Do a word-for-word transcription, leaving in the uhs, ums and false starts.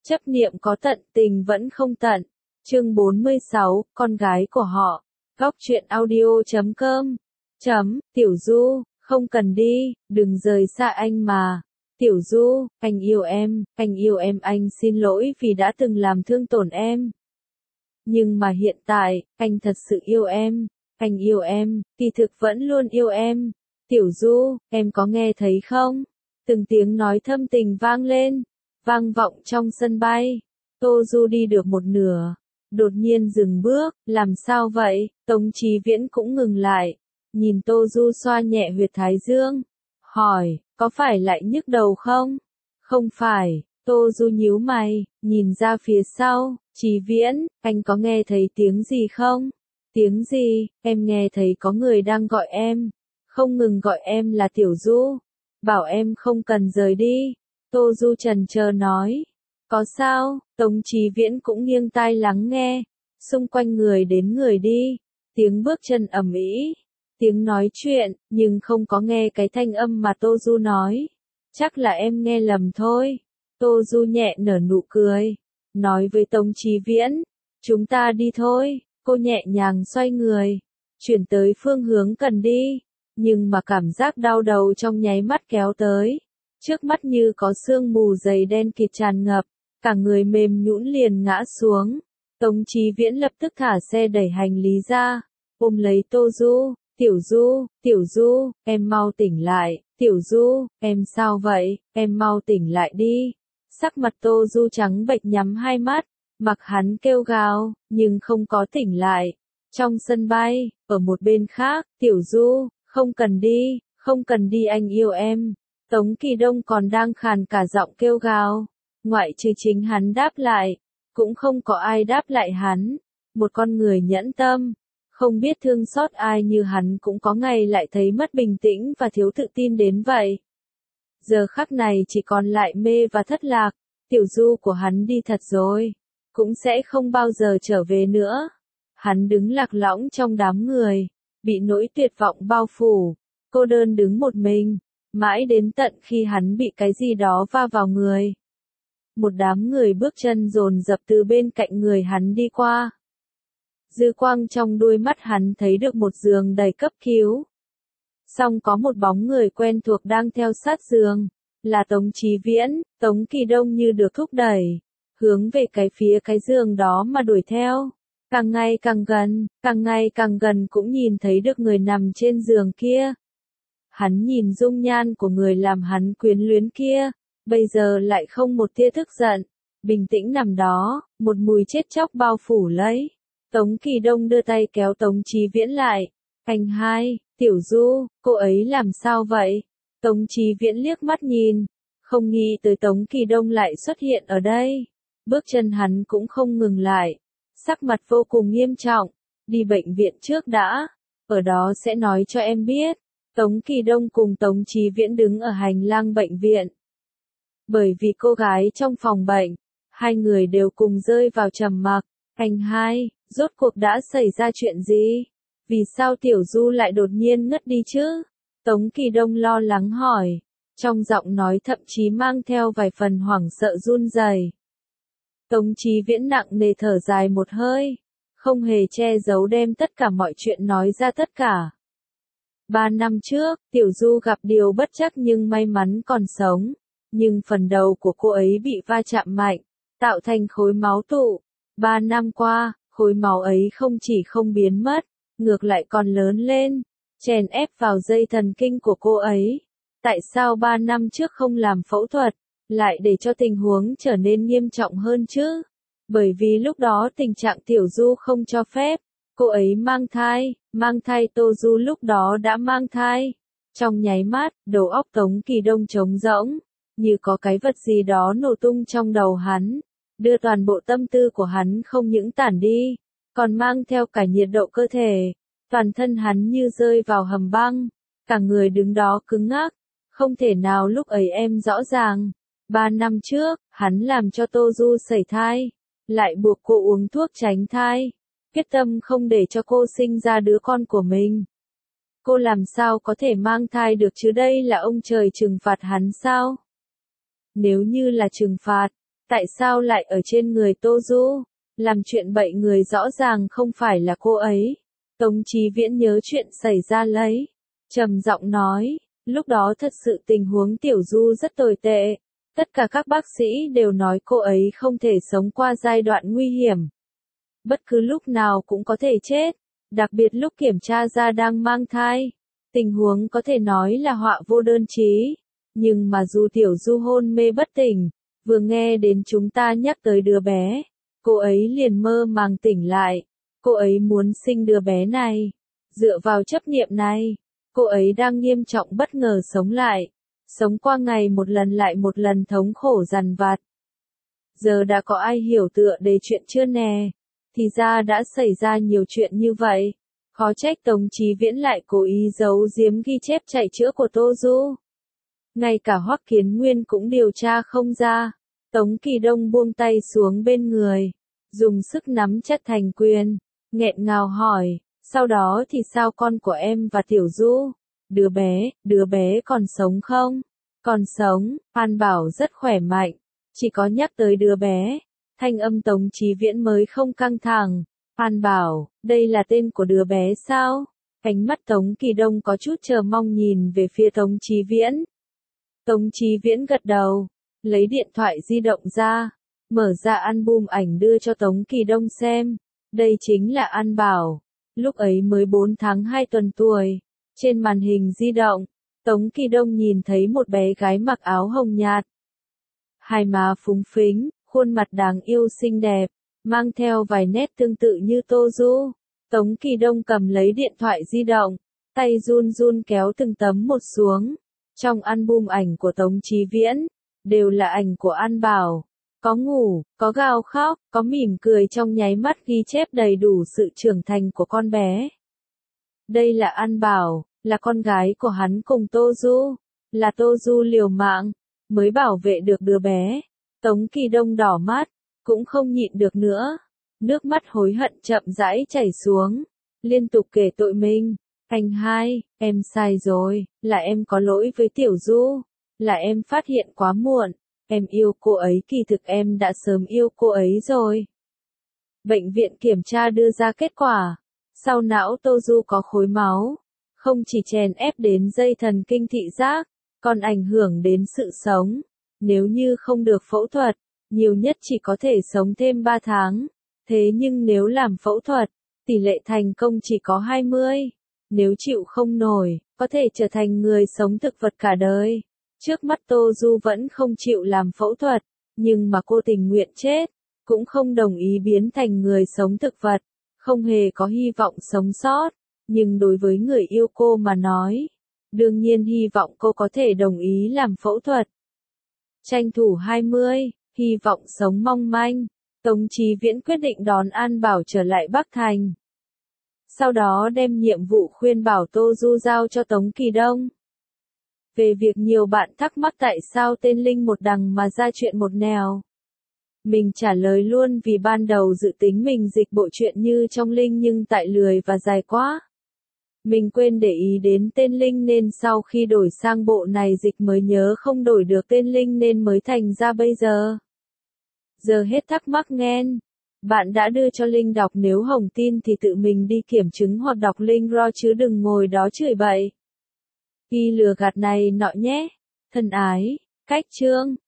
Chấp niệm có tận, tình vẫn không tận. Chương bốn mươi sáu, con gái của họ. Góc truyện audio chấm com. Chấm, Tiểu Du, không cần đi, đừng rời xa anh mà. Tiểu Du, anh yêu em, anh yêu em, anh xin lỗi vì đã từng làm thương tổn em. Nhưng mà hiện tại, anh thật sự yêu em, anh yêu em, kỳ thực vẫn luôn yêu em. Tiểu Du, em có nghe thấy không? Từng tiếng nói thâm tình vang lên, vang vọng trong sân bay. Tô Du đi được một nửa, đột nhiên dừng bước, làm sao vậy? Tống Chí Viễn cũng ngừng lại, nhìn Tô Du xoa nhẹ huyệt thái dương, hỏi, có phải lại nhức đầu không? Không phải. Tô Du nhíu mày, nhìn ra phía sau. Chí Viễn, anh có nghe thấy tiếng gì không? Tiếng gì? Em nghe thấy có người đang gọi em, không ngừng gọi em là Tiểu Du, bảo em không cần rời đi. Tô Du chần chờ nói, có sao? Tống Chí Viễn cũng nghiêng tai lắng nghe, xung quanh người đến người đi, tiếng bước chân ầm ĩ, tiếng nói chuyện, nhưng không có nghe cái thanh âm mà Tô Du nói. Chắc là em nghe lầm thôi. Tô Du nhẹ nở nụ cười, nói với Tống Chí Viễn, chúng ta đi thôi. Cô nhẹ nhàng xoay người, chuyển tới phương hướng cần đi, nhưng mà cảm giác đau đầu trong nháy mắt kéo tới. Trước mắt như có sương mù dày đen kịt tràn ngập, cả người mềm nhũn liền ngã xuống. Tống Chí Viễn lập tức thả xe đẩy hành lý ra, ôm lấy Tô Du. Tiểu Du, Tiểu Du, em mau tỉnh lại. Tiểu Du, em sao vậy? Em mau tỉnh lại đi. Sắc mặt Tô Du trắng bệch nhắm hai mắt, mặc hắn kêu gào, nhưng không có tỉnh lại. Trong sân bay, ở một bên khác, Tiểu Du, không cần đi, không cần đi, anh yêu em. Tống Kỳ Đông còn đang khàn cả giọng kêu gào, ngoại trừ chính hắn đáp lại, cũng không có ai đáp lại hắn. Một con người nhẫn tâm, không biết thương xót ai như hắn cũng có ngày lại thấy mất bình tĩnh và thiếu tự tin đến vậy. Giờ khắc này chỉ còn lại mê và thất lạc. Tiểu Du của hắn đi thật rồi, cũng sẽ không bao giờ trở về nữa. Hắn đứng lạc lõng trong đám người, bị nỗi tuyệt vọng bao phủ, cô đơn đứng một mình, mãi đến tận khi hắn bị cái gì đó va vào người. Một đám người bước chân dồn dập từ bên cạnh người hắn đi qua. Dư quang trong đôi mắt hắn thấy được một giường đầy cấp cứu. Song có một bóng người quen thuộc đang theo sát giường, là Tống Chí Viễn. Tống Kỳ Đông như được thúc đẩy, hướng về cái phía cái giường đó mà đuổi theo. Càng ngày càng gần, càng ngày càng gần cũng nhìn thấy được người nằm trên giường kia. Hắn nhìn dung nhan của người làm hắn quyến luyến kia, bây giờ lại không một tia tức giận, bình tĩnh nằm đó, một mùi chết chóc bao phủ lấy. Tống Kỳ Đông đưa tay kéo Tống Chí Viễn lại. Anh hai, Tiểu Du, cô ấy làm sao vậy? Tống Chí Viễn liếc mắt nhìn, không nghĩ tới Tống Kỳ Đông lại xuất hiện ở đây. Bước chân hắn cũng không ngừng lại, sắc mặt vô cùng nghiêm trọng. Đi bệnh viện trước đã, ở đó sẽ nói cho em biết. Tống Kỳ Đông cùng Tống Chí Viễn đứng ở hành lang bệnh viện. Bởi vì cô gái trong phòng bệnh, hai người đều cùng rơi vào trầm mặc. Anh hai, rốt cuộc đã xảy ra chuyện gì? Vì sao Tiểu Du lại đột nhiên ngất đi chứ? Tống Kỳ Đông lo lắng hỏi, trong giọng nói thậm chí mang theo vài phần hoảng sợ run rẩy. Tống Chí Viễn nặng nề thở dài một hơi, không hề che giấu đem tất cả mọi chuyện nói ra tất cả. Ba năm trước, Tiểu Du gặp điều bất trắc nhưng may mắn còn sống, nhưng phần đầu của cô ấy bị va chạm mạnh, tạo thành khối máu tụ. Ba năm qua, khối máu ấy không chỉ không biến mất, ngược lại còn lớn lên, chèn ép vào dây thần kinh của cô ấy. Tại sao ba năm trước không làm phẫu thuật, lại để cho tình huống trở nên nghiêm trọng hơn chứ? Bởi vì lúc đó tình trạng Tiểu Du không cho phép, cô ấy mang thai, mang thai Tô Du lúc đó đã mang thai. Trong nháy mắt, đầu óc Tống Kỳ Đông trống rỗng, như có cái vật gì đó nổ tung trong đầu hắn, đưa toàn bộ tâm tư của hắn không những tản đi, còn mang theo cả nhiệt độ cơ thể. Toàn thân hắn như rơi vào hầm băng, cả người đứng đó cứng ngắc, không thể nào lúc ấy em rõ ràng. Ba năm trước, hắn làm cho Tô Du sẩy thai, lại buộc cô uống thuốc tránh thai, quyết tâm không để cho cô sinh ra đứa con của mình. Cô làm sao có thể mang thai được chứ, đây là ông trời trừng phạt hắn sao? Nếu như là trừng phạt, Tại sao lại ở trên người Tô Du? Làm chuyện bậy người rõ ràng không phải là cô ấy. Tống Chí Viễn nhớ chuyện xảy ra lấy. Trầm giọng nói, lúc đó thật sự tình huống Tiểu Du rất tồi tệ. Tất cả các bác sĩ đều nói cô ấy không thể sống qua giai đoạn nguy hiểm. Bất cứ lúc nào cũng có thể chết. Đặc biệt lúc kiểm tra ra đang mang thai. Tình huống có thể nói là họa vô đơn chí. Nhưng mà dù Tiểu Du hôn mê bất tỉnh, vừa nghe đến chúng ta nhắc tới đứa bé, cô ấy liền mơ màng tỉnh lại. Cô ấy muốn sinh đứa bé này. Dựa vào chấp niệm này, cô ấy đang nghiêm trọng bất ngờ sống lại. Sống qua ngày một lần lại một lần thống khổ dằn vặt. Giờ đã có ai hiểu tựa đề chuyện chưa nè? Thì ra đã xảy ra nhiều chuyện như vậy. Khó trách Tống Chí Viễn lại cố ý giấu giếm ghi chép chạy chữa của Tô Du. Ngay cả Hoắc Kiến Nguyên cũng điều tra không ra. Tống Kỳ Đông buông tay xuống bên người, dùng sức nắm chặt thành quyền, nghẹn ngào hỏi, sau đó thì sao con của em và Tiểu Du? Đứa bé, đứa bé còn sống không? Còn sống, An Bảo rất khỏe mạnh, chỉ có nhắc tới đứa bé, thanh âm Tống Chí Viễn mới không căng thẳng. An Bảo, đây là tên của đứa bé sao? Ánh mắt Tống Kỳ Đông có chút chờ mong nhìn về phía Tống Chí Viễn. Tống Chí Viễn gật đầu, lấy điện thoại di động ra, mở ra album ảnh đưa cho Tống Kỳ Đông xem. Đây chính là An Bảo, lúc ấy mới bốn tháng hai tuần tuổi. Trên màn hình di động, Tống Kỳ Đông nhìn thấy một bé gái mặc áo hồng nhạt. Hai má phúng phính, khuôn mặt đáng yêu xinh đẹp, mang theo vài nét tương tự như Tô Du. Tống Kỳ Đông cầm lấy điện thoại di động, tay run run kéo từng tấm một xuống. Trong album ảnh của Tống Chí Viễn, đều là ảnh của An Bảo. Có ngủ, có gào khóc, có mỉm cười trong nháy mắt ghi chép đầy đủ sự trưởng thành của con bé. Đây là An Bảo, là con gái của hắn cùng Tô Du. Là Tô Du liều mạng, mới bảo vệ được đứa bé. Tống Kỳ Đông đỏ mắt, cũng không nhịn được nữa. Nước mắt hối hận chậm rãi chảy xuống, liên tục kể tội mình. Anh hai, em sai rồi, là em có lỗi với Tiểu Du, là em phát hiện quá muộn, em yêu cô ấy, kỳ thực em đã sớm yêu cô ấy rồi. Bệnh viện kiểm tra đưa ra kết quả, sau não Tô Du có khối máu, không chỉ chèn ép đến dây thần kinh thị giác, còn ảnh hưởng đến sự sống. Nếu như không được phẫu thuật, nhiều nhất chỉ có thể sống thêm ba tháng, thế nhưng nếu làm phẫu thuật, tỷ lệ thành công chỉ có hai mươi. Nếu chịu không nổi, có thể trở thành người sống thực vật cả đời. Trước mắt Tô Du vẫn không chịu làm phẫu thuật, nhưng mà cô tình nguyện chết, cũng không đồng ý biến thành người sống thực vật, không hề có hy vọng sống sót. Nhưng đối với người yêu cô mà nói, đương nhiên hy vọng cô có thể đồng ý làm phẫu thuật. Tranh thủ hai mươi, hy vọng sống mong manh, Tống Chí Viễn quyết định đón An Bảo trở lại Bắc Thành. Sau đó đem nhiệm vụ khuyên bảo Tô Du giao cho Tống Kỳ Đông. Về việc nhiều bạn thắc mắc tại sao tên Linh một đằng mà ra chuyện một nẻo, mình trả lời luôn vì ban đầu dự tính mình dịch bộ truyện như trong Linh nhưng tại lười và dài quá. Mình quên để ý đến tên Linh nên sau khi đổi sang bộ này dịch mới nhớ không đổi được tên Linh nên mới thành ra bây giờ. Giờ hết thắc mắc nghen. Bạn đã đưa cho Linh đọc, nếu Hồng tin thì tự mình đi kiểm chứng hoặc đọc link ro chứ đừng ngồi đó chửi bậy. Ghi lừa gạt này nọ nhé. Thân ái, cách chương.